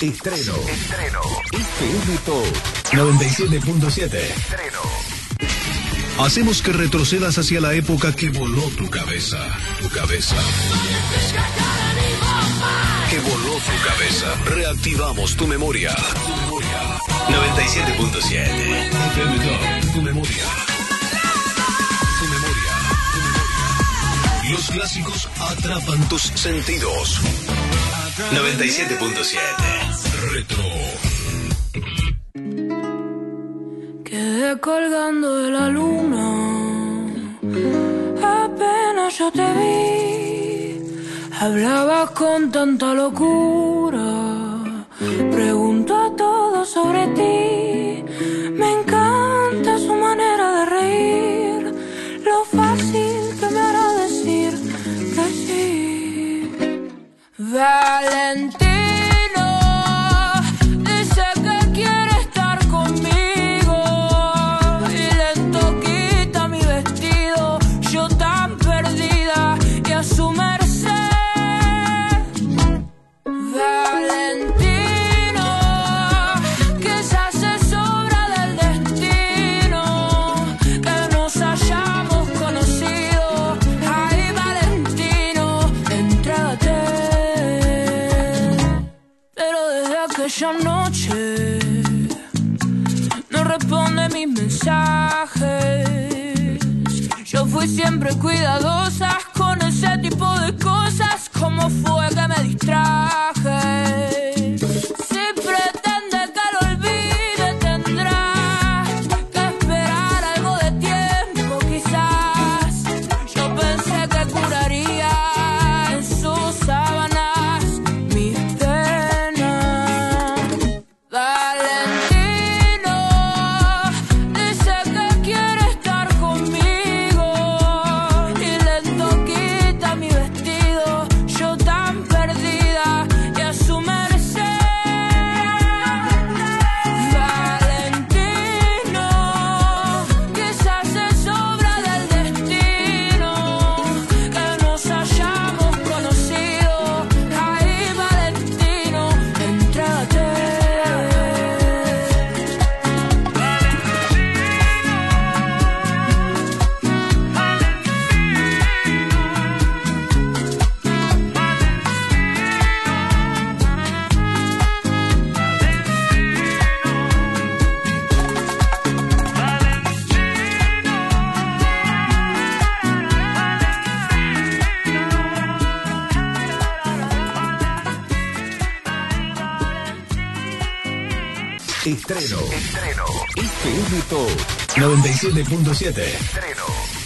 Estreno. FM Top 97.7. Hacemos que retrocedas hacia la época que voló tu cabeza. Que voló tu cabeza. Reactivamos tu memoria. 97.7. FM Top, tu memoria. Los clásicos atrapan tus sentidos. 97.7. Retro. Quedé colgando de la luna. Apenas yo te vi. Hablabas con tanta locura. Pregunto a todos sobre ti. Me encanta su manera de reír. Lo fácil que me hará decir que sí. Valentino dice que quiere estar conmigo y lento quita mi vestido, yo tan perdida y a su merced. Valentino quizás se sobra del destino que nos hayamos conocido. Ay, Valentino, entrégate. Aquella noche no responde mis mensajes. Yo fui siempre cuidadosa con ese tipo de cosas. ¿Cómo fue que me distraje? Si pretende que lo olvide tendrá que esperar algo de tiempo quizás. Yo pensé que curaría en sus sábanas mis Valentino dice que quiere estar conmigo y lento quita mi vestido, yo tan perdida y a su merced. Valentino quizás se sobra del destino que nos hayamos conocido. Ay, Valentino, entrégate. Estreno. FM Top 97.7. Estreno.